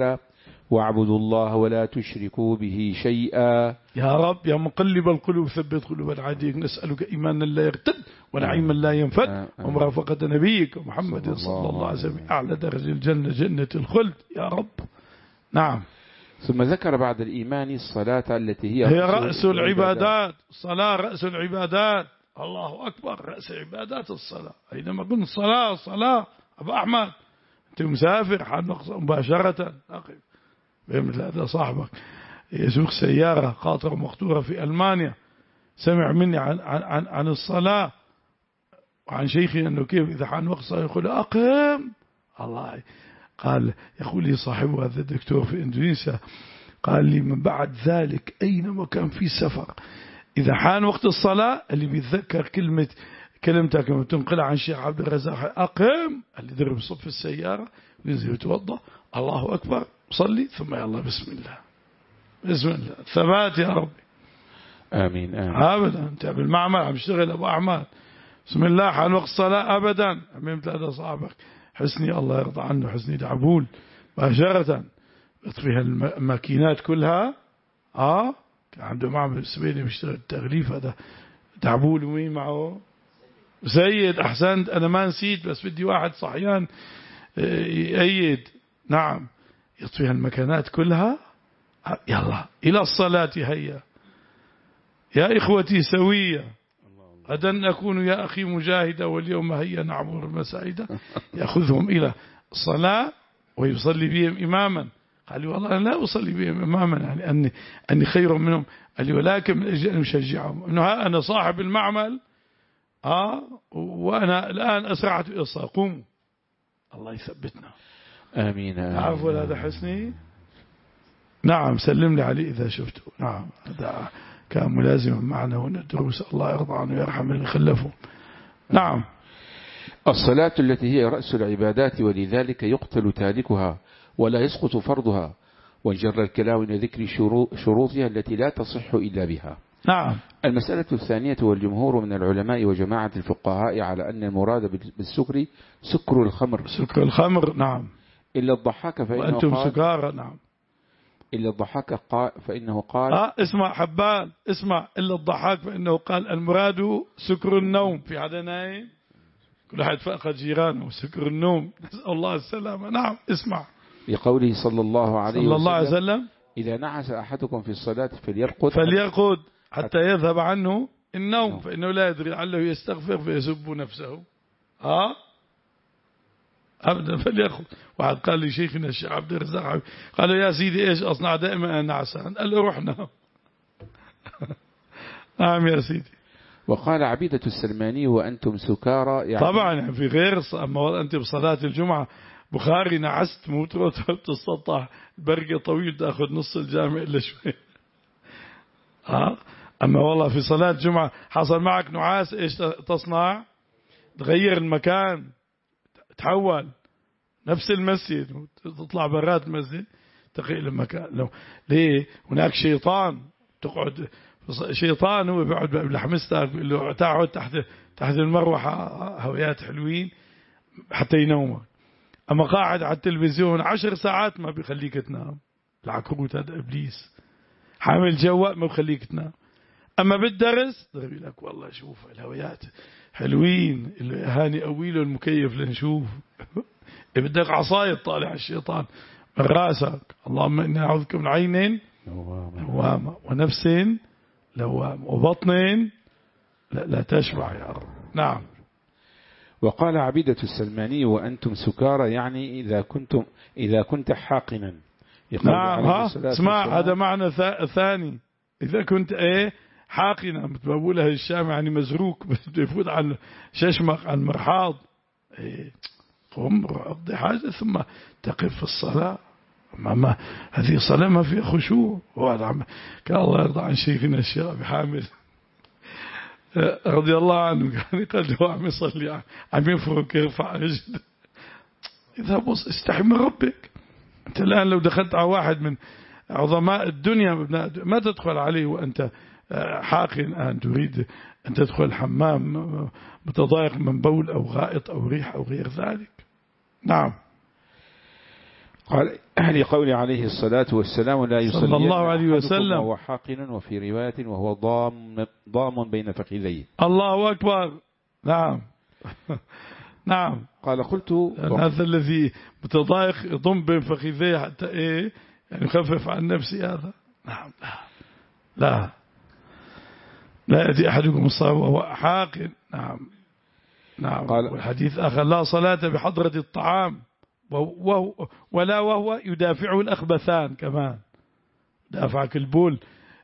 [SPEAKER 2] واعبدوا الله ولا تشركوا به شيئا.
[SPEAKER 1] يا رب يا مقلب القلوب ثبت قلوبنا عاديك، نسألك إيمانا لا يرتد ونعيما لا ينفد ومرافقة نبيك محمد صلى الله عليه وسلم أعلى درجة الجنة جنة الخلد يا رب. نعم.
[SPEAKER 2] ثم ذكر بعد الإيمان الصلاة التي هي,
[SPEAKER 1] هي رأس العبادات. الصلاة رأس العبادات. الله أكبر، رأس عبادات الصلاة. أينما قلنا الصلاة الصلاة أبو أحمد أنت مسافر حنقص مباشرة أقف بمثل هذا صاحبك يسوق سيارة قاطرة مخطورة في ألمانيا، سمع مني عن, عن, عن, عن الصلاة وعن شيخي أنه كيف إذا حان وقت صلاة يقول أقم الله. قال يقول لي صاحبه هذا الدكتور في إندونيسيا، قال لي من بعد ذلك أينما كان في سفر إذا حان وقت الصلاة اللي بيتذكر كلمة كلمتك لما تنقل عن شيخ عبد الرزاق أقم، اللي يضرب صف السيارة وينزل يتوضأ الله أكبر صلي ثم يلا بسم الله بسم الله. ثبات يا ربي.
[SPEAKER 2] آمين آمين.
[SPEAKER 1] أبدا أنت بالمعمل عم يشتغل أبو أحمد بسم الله حان وقت الصلاة أبدا. أمامت هذا صاحبك حسني الله يرضى عنه حسني دعبول مباشرة فيها الماكينات كلها. آه كان عنده معمل السبيلي بيشتغل التغليف هذا دعبول ومين معه سيد. أحسنت أنا ما نسيت بس بدي واحد صحيان يأيد. نعم يطفيها المكانات كلها. يلا إلى الصلاة هيا يا إخوتي سوية غدا أكون يا أخي مجاهدا واليوم هيا نعبر المساجد. يأخذهم إلى الصلاة ويصلي بهم إماما. قال لي والله أنا لا أصلي بهم إماما يعني أني, أني خير منهم. قال لي ولكن من أجل أن أشجعهم أنه أنا صاحب المعمل آه وأنا الآن أسرعت إلى الصلاة قوموا. الله يثبتنا.
[SPEAKER 2] آمين.
[SPEAKER 1] عفوا هذا حسني. نعم سلم لي عليه إذا شفته. نعم هذا كان ملازما معنا هنا الدروس الله يرضى عنه ويرحم من خلفه. نعم.
[SPEAKER 2] الصلاة التي هي رأس العبادات ولذلك يقتل تاركها ولا يسقط فرضها، وجر الكلام إلى ذكر شروطها التي لا تصح إلا بها.
[SPEAKER 1] نعم.
[SPEAKER 2] المسألة الثانية والجمهور من العلماء وجماعة الفقهاء على أن المراد بالسكر سكر الخمر.
[SPEAKER 1] سكر الخمر. نعم.
[SPEAKER 2] إلا الضحاك فإنه
[SPEAKER 1] وأنتم
[SPEAKER 2] قال
[SPEAKER 1] سكارى. نعم.
[SPEAKER 2] إلا الضحاك قال فإنه قال
[SPEAKER 1] آه اسمع حبان اسمع إلا الضحاك فإنه قال المراد سكر النوم. في حدا نايم كل واحد فأخذ جيرانه سكر النوم نسأل الله السلامة. نعم اسمع
[SPEAKER 2] لقوله صلى الله عليه
[SPEAKER 1] صلى الله عليه
[SPEAKER 2] وسلم
[SPEAKER 1] وسلم
[SPEAKER 2] إذا نعس أحدكم في الصلاة فليرقد
[SPEAKER 1] فليرقد حتى يذهب عنه النوم فإنه لا يدري لعله يستغفر فيسب نفسه. آه أبدا فليأخذ. واحد قال لي شيخنا الشيخ عبد الرزاق قال له يا سيدي إيش أصنع دائما أنا نعسان؟ قال له روحنا. نعم يا سيدي.
[SPEAKER 2] وقال عبيدة السلماني وأنتم سكارى يعني
[SPEAKER 1] طبعا يعني في غير أما أنت بصلاة الجمعة بخاري نعست موتر تستطع برقة طويل تأخذ نص الجامع إلا شوي. ها أما والله في صلاة الجمعة حصل معك نعاس إيش تصنع؟ تغير المكان تحول نفس المسجد تطلع برات المسجد تغير المكان. لو ليه هناك شيطان تقعد شيطان هو بيقعد بلحمستك بيقول له تقعد تحت تحت المروحة هويات حلوين حتى ينومك. أما قاعد على التلفزيون عشر ساعات ما بيخليك تنام. العكروت هذا إبليس حامل جواء ما بيخليك تنام. أما بالدرس يقول لك والله شوف الهويات حلوين هاني قويله المكيف لنشوف. بدك عصاية طالع الشيطان من راسك. اللهم إني أعوذك من عين لوامة ونفس لوامة وبطن لا, لا تشبع يا رب. نعم.
[SPEAKER 2] وقال عبيدة السلماني وأنتم سكارى يعني إذا كنتم إذا كنت حاقنا.
[SPEAKER 1] نعم ها اسمع هذا معنى ثاني. إذا كنت إيه حاقنا بقولها الشام يعني مزروك بيفوت عن ششمق عن مرحاض إيه قم اقضي حاجة ثم تقف في الصلاة. ما ما هذه صلاة ما فيها خشوع. كان الله يرضى عن شيخنا الشيخ أبي حامد رضي الله عنه كان قال له عم يصلي عم يفرك يرفع رجل. إذا بص استحي من ربك. أنت الآن لو دخلت على واحد من عظماء الدنيا ما تدخل عليه وأنت حاقن أن تريد أن تدخل الحمام متضايق من بول أو غائط أو ريح أو غير ذلك. نعم.
[SPEAKER 2] قال لقول عليه الصلاة والسلام لا يصلي
[SPEAKER 1] صلى الله عليه وسلم
[SPEAKER 2] وهو حاقن، وفي رواية وهو ضام ضام بين فخذيه.
[SPEAKER 1] الله أكبر. نعم نعم.
[SPEAKER 2] قال قلت
[SPEAKER 1] هذا الذي متضايق يضم بين فخذيه حتى إيه يعني يخفف عن نفسي هذا. نعم لا لا لا يأتي أحدكم الصلاة وهو حاقن. نعم نعم.
[SPEAKER 2] قال
[SPEAKER 1] والحديث آخر لا صلاة بحضرة الطعام وهو ولا وهو يدافعه الأخبثان كمان. دافعك البول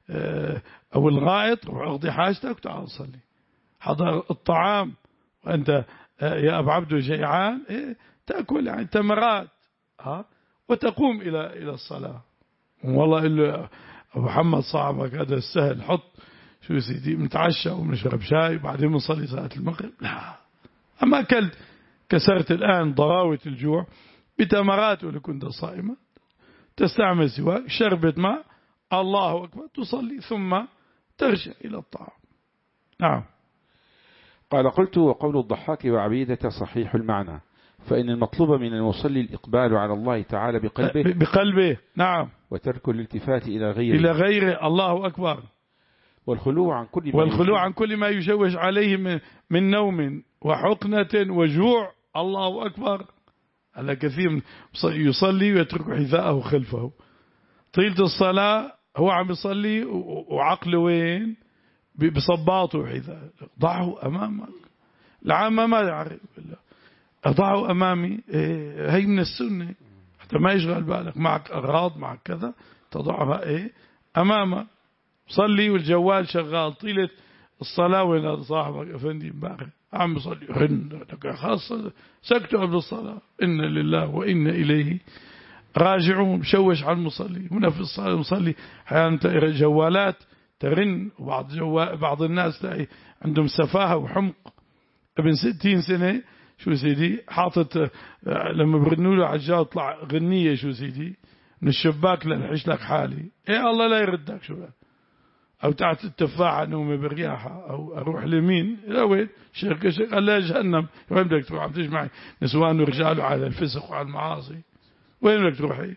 [SPEAKER 1] أو الغائط وأقضي حاجتك وتعال صلي. حضر الطعام وأنت يا أبو عبد جيعان إيه تأكل يعني تمرات ها وتقوم إلى إلى الصلاة. والله إلا أبو محمد صعبك هذا السهل حط شو سيدي متعشى ومنشرب شاي بعدين بنصلي صلاة المغرب. لا أما أكلت كسرت الآن ضراوة الجوع بتمرات ولا كنت صائمة تستعمل سواك شربت ماء الله أكبر تصلي ثم ترجع إلى الطعام. نعم.
[SPEAKER 2] قال قلت وقول الضحاك وعبيدة صحيح المعنى، فإن المطلوب من المصلي الإقبال على الله تعالى بقلبه
[SPEAKER 1] بقلبه نعم
[SPEAKER 2] وترك الالتفات إلى غيره
[SPEAKER 1] إلى غيره الله أكبر،
[SPEAKER 2] والخلوع عن كل ما
[SPEAKER 1] والخلوع عن كل ما يشوش عليه من, من نوم وحقنة وجوع الله أكبر. على كثير يصلي ويترك حذاءه خلفه طيلة الصلاة هو عم يصلي وعقله وين بصباطه وحذاء. ضعه أمامك العامة ما يعرف أضعه أمامي إيه هي من السنة حتى ما يشغل بالك معك أغراض معك كذا تضعها إيه أمامك صلي والجوال شغال طيلة الصلاة. وين هذا صاحبك أفندي امبارح عم يصلي رن لك خاصة سكتوا قبل الصلاة إن لله وإن إليه راجعون مشوش على المصلي. هنا في الصلاة المصلي أحيانا جوالات ترن وبعض جوال بعض الناس تلاقي عندهم سفاهة وحمق ابن ستين سنة شو سيدي حاطط لما برنوا له عجال طلع غنية شو سيدي من الشباك لنحش لك حالي إيه الله لا يردك شو بقى. أو تحت التفاحة نومي برياحة أو أروح لمين لا وين شركة شركة قال لا جهنم وين بدك تروح عم تجمعي نسوان ورجال على الفسق وعلى المعاصي وين بدك تروحي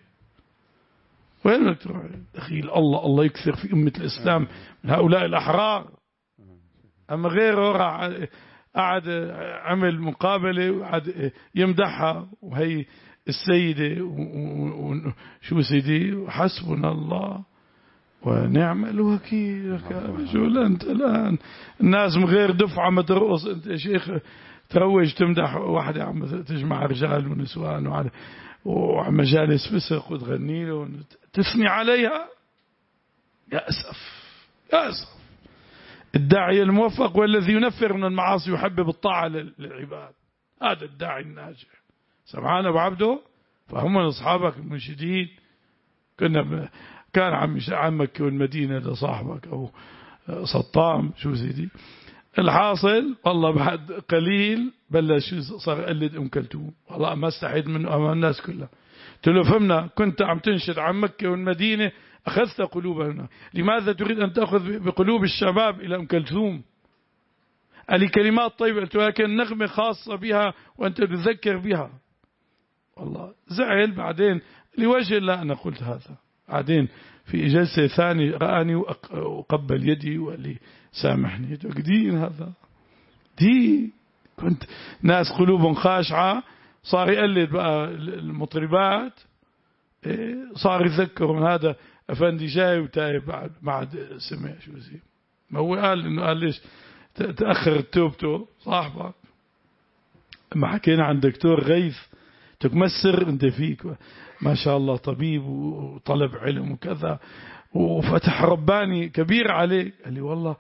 [SPEAKER 1] وين بدك تروحي دخيل الله الله يكثر في أمة الإسلام من هؤلاء الأحرار. أما غيره قعد عمل مقابلة وقعد يمدحها وهي السيدة وشو سيدي وحسبنا الله ونعم الوكيل. شو أنت الآن الناس من غير دفعة ما ترقص أنت يا شيخ تروج تمدح واحدة عم تجمع رجال ونسوان وعلى ومجالس فسق وتغني له تثني عليها. يا أسف يا أسف. الداعي الموفق والذي ينفر من المعاصي ويحبب الطاعة للعباد هذا الداعي الناجح. سمعنا أبو عبده فهم من أصحابك المنشدين كنا كان عم عم مكة والمدينة لصاحبك أو سطام شو سيدي الحاصل والله بعد قليل بلش صار يقلد أم كلثوم. والله ما استحيت منه أمام الناس كلها. قلت له فهمنا كنت عم تنشد عن مكة والمدينة أخذت قلوبنا لماذا تريد أن تأخذ بقلوب الشباب إلى أم كلثوم؟ قال لي كلمات طيبة قلت له لكن نغمة خاصة بها وأنت تذكر بها. والله زعل بعدين لوجه الله أنا قلت هذا. بعدين في جلسة ثانية رآني وقبل يدي وقال لي سامحني دين هذا دي كنت ناس قلوبهم خاشعة صار يقلد بقى المطربات صار يذكر من هذا أفندي جاي وتايب بعد بعد سمع شو زي ما هو قال إنه قال ليش تأخر توبته صاحبك. ما حكينا عن دكتور غيث تكمسر انت فيك ما شاء الله طبيب وطلب علم وكذا وفتح رباني كبير عليه. قال لي والله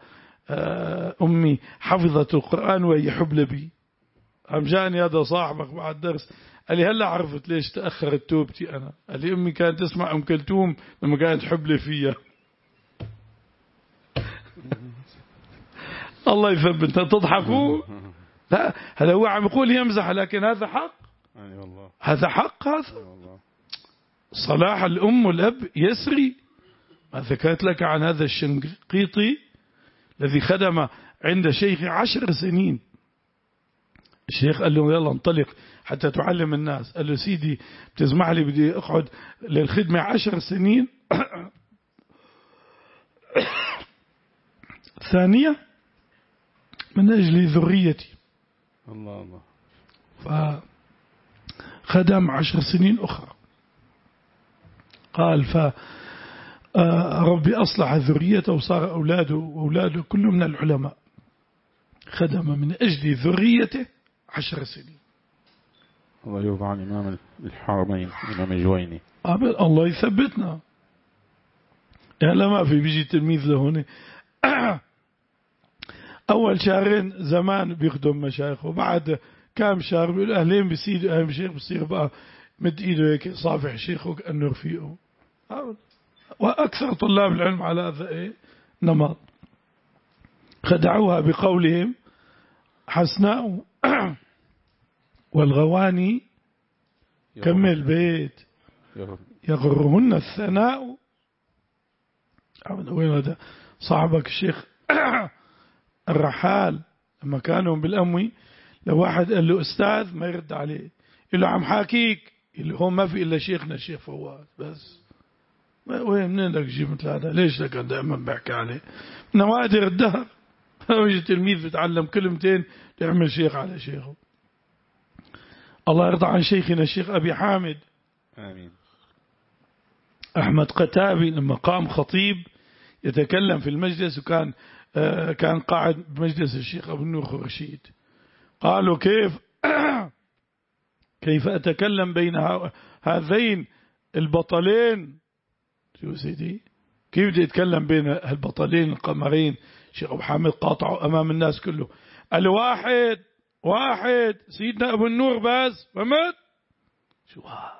[SPEAKER 1] أمي حفظت القرآن وهي حبل بي. قام جاني هذا صاحبك بعد درس قال لي هلا عرفت ليش تأخرت توبتي أنا. قال لي أمي كانت تسمع أم كلثوم لما كانت حبلة فيها. الله يثبت تضحكوا لا هذا هو عم يقول يمزح لكن هذا حق هذا حق. هذا صلاح الأم والأب يسري. ما ذكرت لك عن هذا الشنقيطي الذي خدم عند شيخ عشر سنين الشيخ قال له يلا انطلق حتى تعلم الناس. قال له سيدي بتسمح لي بدي أقعد للخدمة عشر سنين. ثانية من أجل ذريتي.
[SPEAKER 2] الله الله.
[SPEAKER 1] فخدم عشر سنين أخرى. قال فربي أصلح ذريته وصار أولاده وأولاده كله من العلماء. خدم من أجل ذريته عشر سنين.
[SPEAKER 2] الله يرضى عن إمام الحرمين إمام الجويني.
[SPEAKER 1] الله يثبتنا. يعني لما في بيجي تلميذ لهون أول شهرين زمان بيخدم مشايخ، وبعد كام شهر بيقول أهلين بيصير أهل الشيخ بيصير بقى مد إيده هيك صافح شيخه وكأنه رفيقه. وأكثر طلاب العلم على هذا إيه نمط. خدعوها بقولهم حسناء والغواني كمل بيت يغرهن الثناء. وين هذا صاحبك الشيخ الرحال لما كانوا بالأموي لو واحد قال له أستاذ ما يرد عليه، يقول له عم حاكيك، اللي هو ما في إلا شيخنا الشيخ فواز بس. وين منين لك تجيب مثل هذا؟ ليش لك دائما بحكي عليه؟ نوادر الدهر. ويجي تلميذ بتعلم كلمتين يعمل شيخ على شيخه. الله يرضى عن شيخنا الشيخ أبي حامد
[SPEAKER 2] آمين
[SPEAKER 1] أحمد قتابي لما قام خطيب يتكلم في المجلس، وكان آه كان قاعد بمجلس الشيخ أبو النور خرشيد. قالوا كيف كيف أتكلم بين هذين البطلين؟ شو سيدي كيف بدي أتكلم بين البطلين القمرين؟ شيخ أبو حامد قاطعوا أمام الناس كله. قال واحد واحد سيدنا أبو النور بس فهمت؟ شو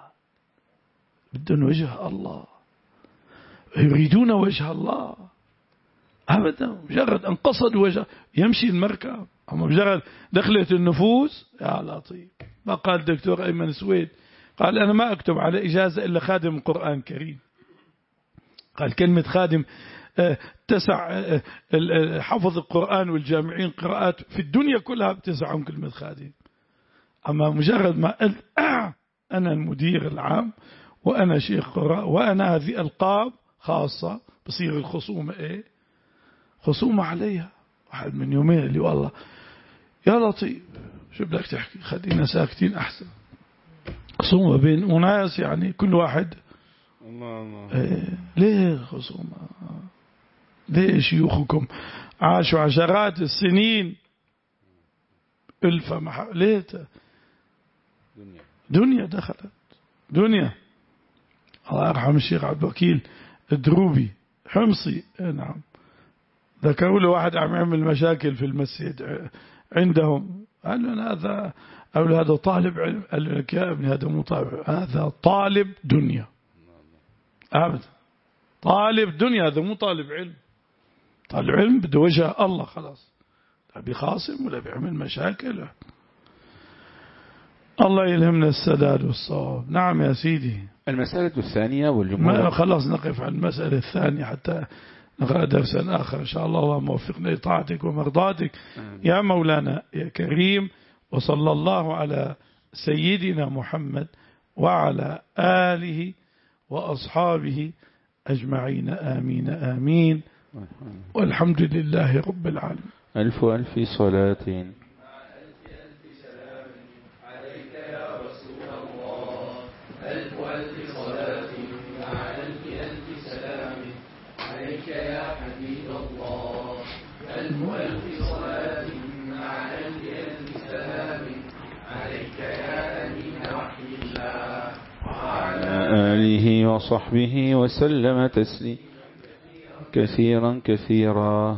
[SPEAKER 1] بدهم وجه الله، يريدون وجه الله أبدا. مجرد أن قصدوا وجه يمشي المركب، أما مجرد دخلت النفوس يا لطيف. ما قال الدكتور أيمن سويد؟ قال أنا ما أكتب على إجازة إلا خادم القرآن الكريم. قال كلمة خادم تسع حفظ القرآن والجامعين قراءات في الدنيا كلها بتسعهم كلمة خادم. أما مجرد ما قلت أنا المدير العام وأنا شيخ قراء وأنا هذه ألقاب خاصة، بصير الخصومة إيه؟ خصومة عليها. واحد من يومين اللي والله يا لطيف شو بدك تحكي، خلينا ساكتين أحسن. خصومة بين أناس يعني كل واحد
[SPEAKER 2] الله الله.
[SPEAKER 1] إيه ليه خصومة؟ ليه شيوخكم عاشوا عشرات السنين ألف مح... ليه
[SPEAKER 2] دنيا
[SPEAKER 1] دنيا دخلت دنيا. الله يرحم الشيخ عبد الوكيل الدروبي حمصي نعم، ذكروا له واحد عم يعمل مشاكل في المسجد عندهم، قال له هذا أو هذا طالب علم. قال له لك يا ابني هذا مو طالب، هذا طالب دنيا أبدا. طالب دنيا هذا مو طالب علم. طالب علم بده وجه الله خلاص، لا بيخاصم ولا بيعمل مشاكل. الله يلهمنا السداد والصواب. نعم يا سيدي.
[SPEAKER 2] المسألة الثانية والجمهور
[SPEAKER 1] خلاص نقف على المسألة الثانية حتى نقرأ درسا آخر إن شاء الله. اللهم وفقنا لطاعتك ومرضاتك يا مولانا يا كريم. وصلى الله على سيدنا محمد وعلى آله وأصحابه أجمعين آمين آمين. والحمد لله رب العالمين.
[SPEAKER 2] ألف ألف صلاة آله وصحبه وسلم تسليما كثيرا كثيرا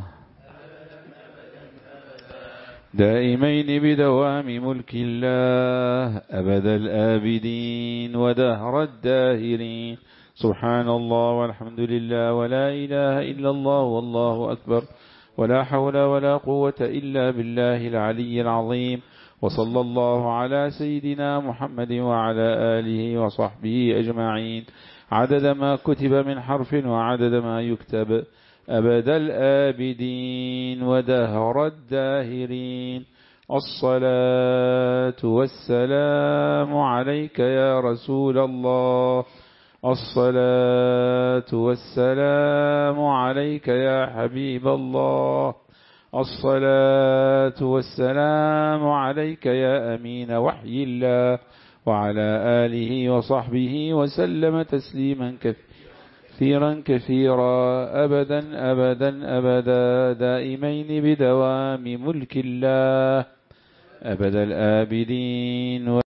[SPEAKER 2] دائمين بدوام ملك الله أبد الآبدين ودهر الداهرين. سبحان الله والحمد لله ولا إله إلا الله والله أكبر ولا حول ولا قوة إلا بالله العلي العظيم. وصلى الله على سيدنا محمد وعلى آله وصحبه أجمعين عدد ما كتب من حرف وعدد ما يكتب أبد الآبدين ودهر الداهرين. الصلاة والسلام عليك يا رسول الله. الصلاة والسلام عليك يا حبيب الله. الصلاة والسلام عليك يا أمين وحي الله، وعلى آله وصحبه وسلم تسليما كثيرا كثيرا أبدا أبدا أبدا دائمين بدوام ملك الله أبد الآبدين.